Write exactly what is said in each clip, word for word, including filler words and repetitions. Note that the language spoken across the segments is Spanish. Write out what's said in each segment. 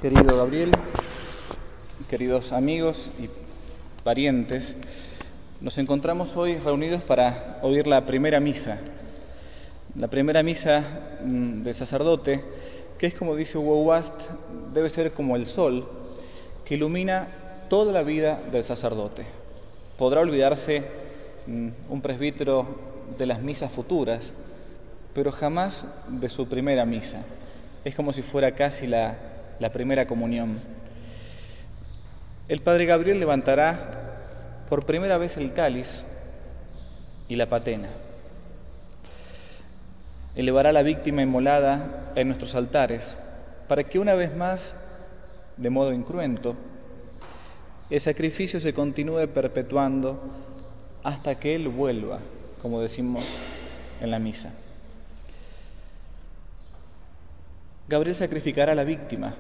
Querido Gabriel, queridos amigos y parientes, nos encontramos hoy reunidos para oír la primera misa. La primera misa mmm, del sacerdote, que es, como dice Hugo Wast, debe ser como el sol que ilumina toda la vida del sacerdote. Podrá olvidarse mmm, un presbítero de las misas futuras, pero jamás de su primera misa. Es como si fuera casi la, la primera comunión. El Padre Gabriel levantará por primera vez el cáliz y la patena. Elevará la víctima inmolada en nuestros altares para que una vez más, de modo incruento, el sacrificio se continúe perpetuando hasta que Él vuelva, como decimos en la misa. Gabriel sacrificará a la víctima,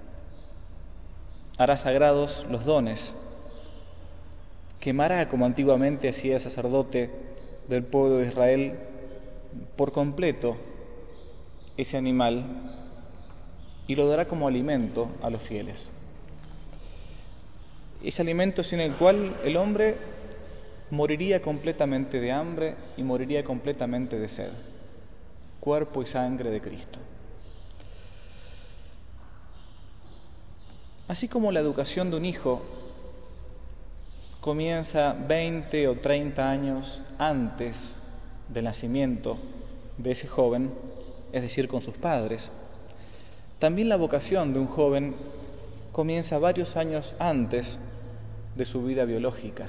hará sagrados los dones, quemará, como antiguamente hacía el sacerdote del pueblo de Israel, por completo ese animal y lo dará como alimento a los fieles. Ese alimento sin el cual el hombre moriría completamente de hambre y moriría completamente de sed. Cuerpo y sangre de Cristo. Así como la educación de un hijo comienza veinte o treinta años antes del nacimiento de ese joven, es decir, con sus padres, también la vocación de un joven comienza varios años antes de su vida biológica.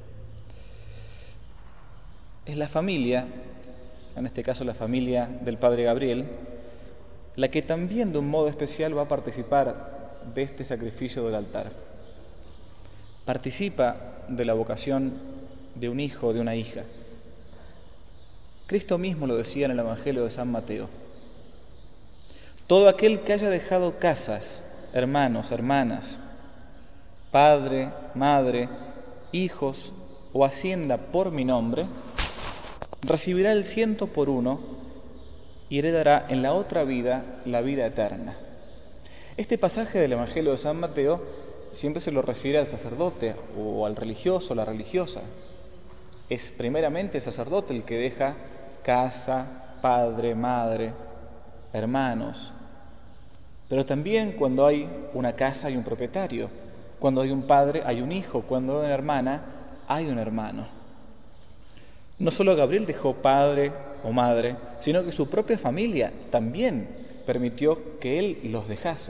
Es la familia, en este caso la familia del Padre Gabriel, la que también de un modo especial va a participar de este sacrificio del altar. Participa de la vocación de un hijo o de una hija. Cristo mismo lo decía en el Evangelio de San Mateo. Todo aquel que haya dejado casas, hermanos, hermanas, padre, madre, hijos o hacienda por mi nombre, recibirá el ciento por uno y heredará en la otra vida la vida eterna. Este pasaje del Evangelio de San Mateo siempre se lo refiere al sacerdote o al religioso o la religiosa. Es primeramente el sacerdote el que deja casa, padre, madre, hermanos. Pero también cuando hay una casa hay un propietario, cuando hay un padre hay un hijo, cuando hay una hermana hay un hermano. No solo Gabriel dejó padre o madre, sino que su propia familia también permitió que él los dejase.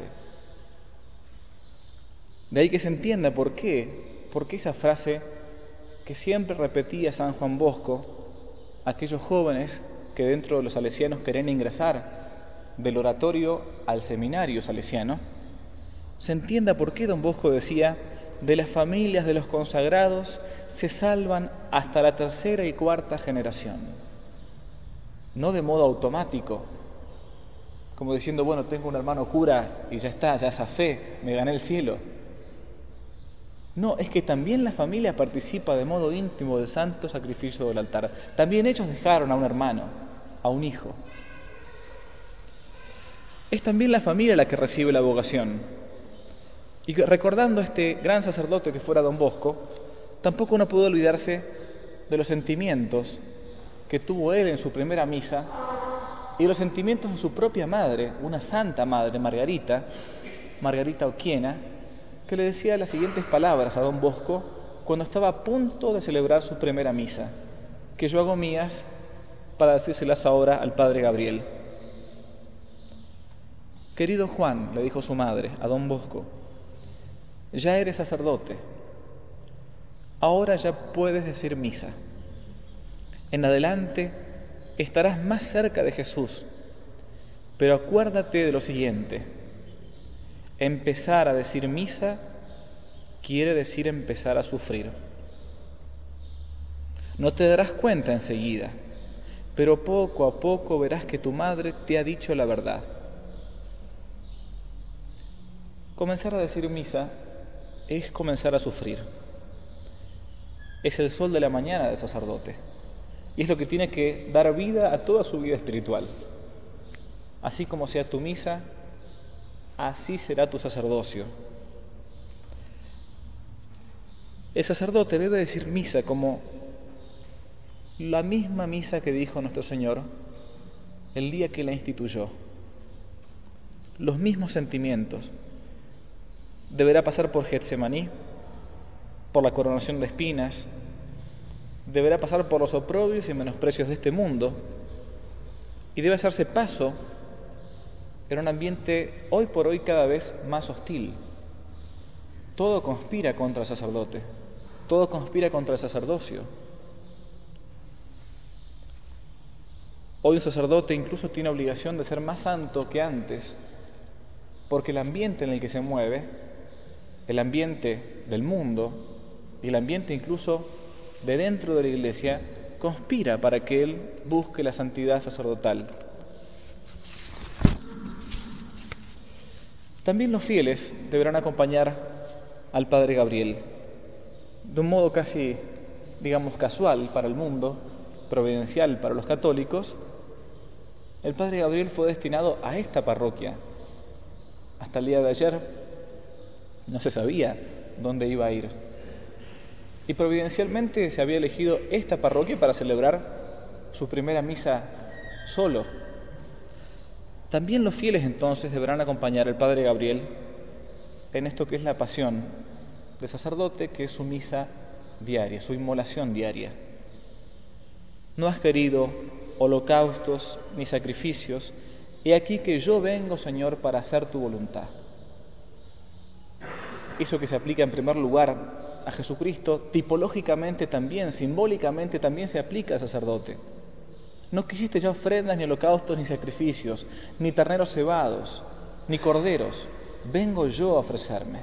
De ahí que se entienda por qué, por qué esa frase que siempre repetía San Juan Bosco a aquellos jóvenes que dentro de los salesianos querían ingresar del oratorio al seminario salesiano. Se entienda por qué don Bosco decía: de las familias de los consagrados se salvan hasta la tercera y cuarta generación. No de modo automático, como diciendo, bueno, tengo un hermano cura y ya está, ya zafé, me gané el cielo. No, es que también la familia participa de modo íntimo del santo sacrificio del altar. También ellos dejaron a un hermano, a un hijo. Es también la familia la que recibe la vocación. Y recordando a este gran sacerdote que fuera don Bosco, tampoco uno puede olvidarse de los sentimientos que tuvo él en su primera misa y los sentimientos de su propia madre, una santa madre, Margarita, Margarita Oquiena, que le decía las siguientes palabras a don Bosco cuando estaba a punto de celebrar su primera misa, que yo hago mías para decírselas ahora al Padre Gabriel. Querido Juan, le dijo su madre a don Bosco, ya eres sacerdote, ahora ya puedes decir misa. En adelante estarás más cerca de Jesús, pero acuérdate de lo siguiente: empezar a decir misa quiere decir empezar a sufrir. No te darás cuenta enseguida, pero poco a poco verás que tu madre te ha dicho la verdad. Comenzar a decir misa es comenzar a sufrir. Es el sol de la mañana del sacerdote y es lo que tiene que dar vida a toda su vida espiritual. Así como sea tu misa, así será tu sacerdocio. El sacerdote debe decir misa como la misma misa que dijo nuestro Señor el día que la instituyó. Los mismos sentimientos. Deberá pasar por Getsemaní, por la coronación de espinas, deberá pasar por los oprobios y menosprecios de este mundo y debe hacerse paso en un ambiente hoy por hoy cada vez más hostil. Todo conspira contra el sacerdote, todo conspira contra el sacerdocio. Hoy un sacerdote incluso tiene obligación de ser más santo que antes, porque el ambiente en el que se mueve, el ambiente del mundo y el ambiente incluso de dentro de la Iglesia, conspira para que él busque la santidad sacerdotal. También los fieles deberán acompañar al Padre Gabriel, de un modo casi, digamos, casual para el mundo, providencial para los católicos. El Padre Gabriel fue destinado a esta parroquia. Hasta el día de ayer no se sabía dónde iba a ir. Y providencialmente se había elegido esta parroquia para celebrar su primera misa solo. También los fieles entonces deberán acompañar al Padre Gabriel en esto que es la pasión del sacerdote, que es su misa diaria, su inmolación diaria. No has querido holocaustos ni sacrificios, he aquí que yo vengo, Señor, para hacer tu voluntad. Eso que se aplica en primer lugar a Jesucristo, tipológicamente también, simbólicamente también se aplica al sacerdote. No quisiste ya ofrendas, ni holocaustos, ni sacrificios, ni terneros cebados, ni corderos. Vengo yo a ofrecerme.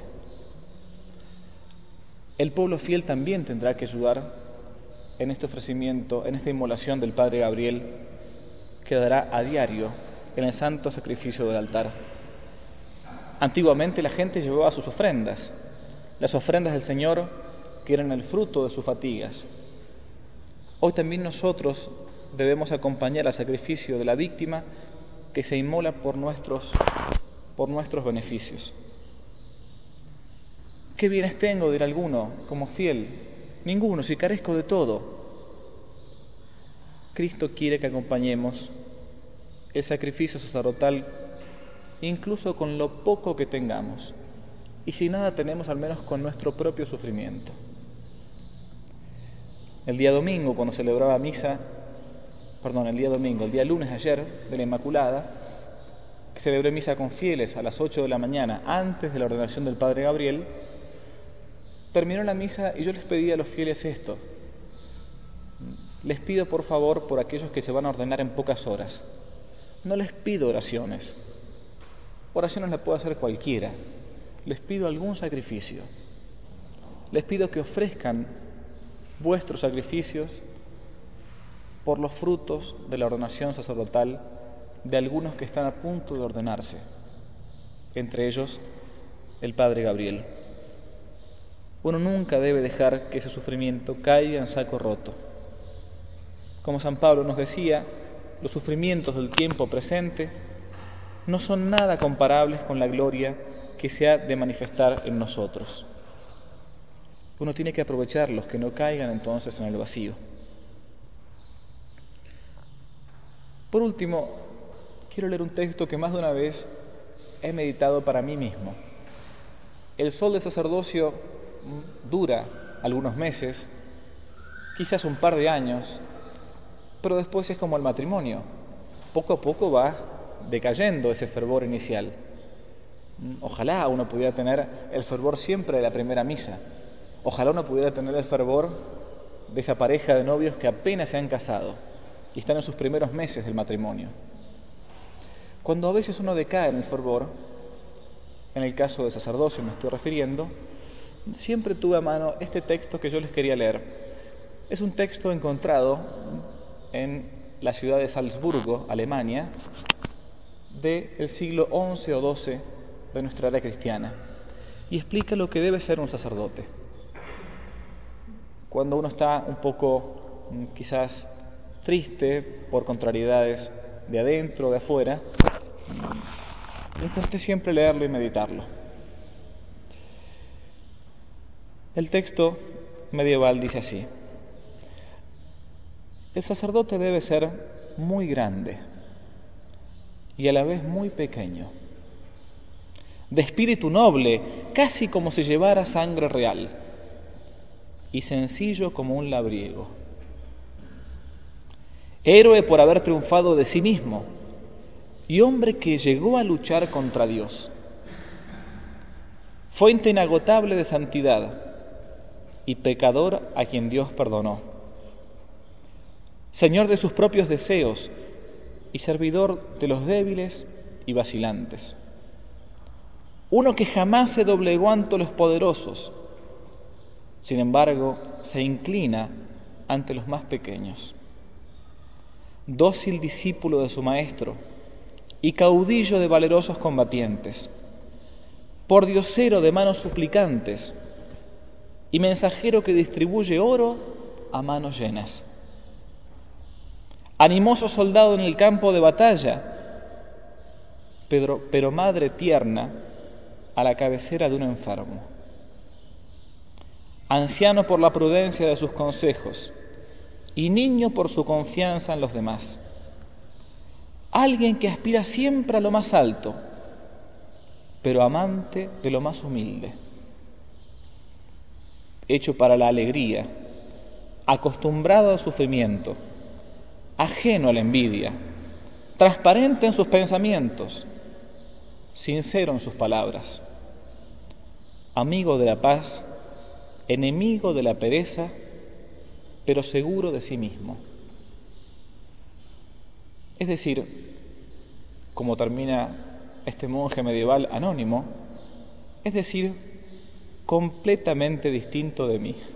El pueblo fiel también tendrá que ayudar en este ofrecimiento, en esta inmolación del Padre Gabriel, que dará a diario en el santo sacrificio del altar. Antiguamente la gente llevaba sus ofrendas, las ofrendas del Señor que eran el fruto de sus fatigas. Hoy también nosotros debemos acompañar al sacrificio de la víctima que se inmola por nuestros, por nuestros beneficios. ¿Qué bienes tengo, dirá alguno, como fiel? Ninguno, si carezco de todo. Cristo quiere que acompañemos el sacrificio sacerdotal incluso con lo poco que tengamos, y si nada tenemos, al menos con nuestro propio sufrimiento. El día domingo, cuando celebraba misa, perdón, el día domingo, el día lunes ayer de la Inmaculada, que celebré misa con fieles a las ocho de la mañana, antes de la ordenación del Padre Gabriel, terminó la misa y yo les pedí a los fieles esto. Les pido por favor por aquellos que se van a ordenar en pocas horas. No les pido oraciones. Oraciones las puede hacer cualquiera. Les pido algún sacrificio. Les pido que ofrezcan vuestros sacrificios por los frutos de la ordenación sacerdotal de algunos que están a punto de ordenarse, entre ellos el Padre Gabriel. Uno nunca debe dejar que ese sufrimiento caiga en saco roto. Como San Pablo nos decía, los sufrimientos del tiempo presente no son nada comparables con la gloria que se ha de manifestar en nosotros. Uno tiene que aprovecharlos, que no caigan entonces en el vacío. Por último, quiero leer un texto que más de una vez he meditado para mí mismo. El sol del sacerdocio dura algunos meses, quizás un par de años, pero después es como el matrimonio. Poco a poco va decayendo ese fervor inicial. Ojalá uno pudiera tener el fervor siempre de la primera misa. Ojalá uno pudiera tener el fervor de esa pareja de novios que apenas se han casado y están en sus primeros meses del matrimonio. Cuando a veces uno decae en el fervor, en el caso del sacerdocio me estoy refiriendo, siempre tuve a mano este texto que yo les quería leer. Es un texto encontrado en la ciudad de Salzburgo, Alemania, del siglo once o doce de nuestra era cristiana, y explica lo que debe ser un sacerdote. Cuando uno está un poco, quizás, triste por contrariedades de adentro o de afuera, Intenté siempre leerlo y meditarlo. El texto medieval dice así: el sacerdote debe ser muy grande y a la vez muy pequeño, de espíritu noble, casi como si llevara sangre real, y sencillo como un labriego. Héroe por haber triunfado de sí mismo y hombre que llegó a luchar contra Dios. Fuente inagotable de santidad y pecador a quien Dios perdonó. Señor de sus propios deseos y servidor de los débiles y vacilantes. Uno que jamás se doblegó ante los poderosos, sin embargo, se inclina ante los más pequeños. Dócil discípulo de su maestro y caudillo de valerosos combatientes, pordiosero de manos suplicantes y mensajero que distribuye oro a manos llenas. Animoso soldado en el campo de batalla, pero, pero madre tierna a la cabecera de un enfermo. Anciano por la prudencia de sus consejos y niño por su confianza en los demás. Alguien que aspira siempre a lo más alto, pero amante de lo más humilde. Hecho para la alegría, acostumbrado al sufrimiento, ajeno a la envidia, transparente en sus pensamientos, sincero en sus palabras, amigo de la paz, enemigo de la pereza, pero seguro de sí mismo. Es decir, como termina este monje medieval anónimo, es decir, completamente distinto de mí.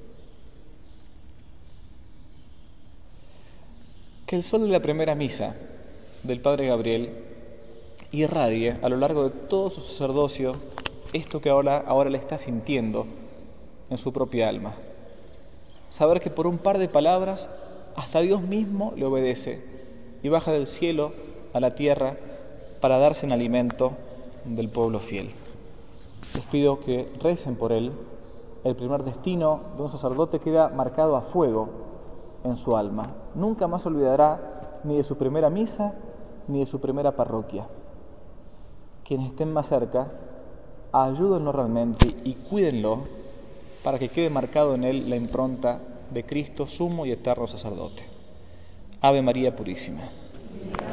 Que el sol de la primera misa del Padre Gabriel irradie a lo largo de todo su sacerdocio esto que ahora, ahora le está sintiendo en su propia alma. Saber que por un par de palabras hasta Dios mismo le obedece y baja del cielo a la tierra para darse en alimento del pueblo fiel. Les pido que recen por él. El primer destino de un sacerdote queda marcado a fuego en su alma. Nunca más olvidará ni de su primera misa ni de su primera parroquia. Quienes estén más cerca, ayúdenlo realmente y cuídenlo para que quede marcado en él la impronta de Cristo, sumo y eterno sacerdote. Ave María Purísima.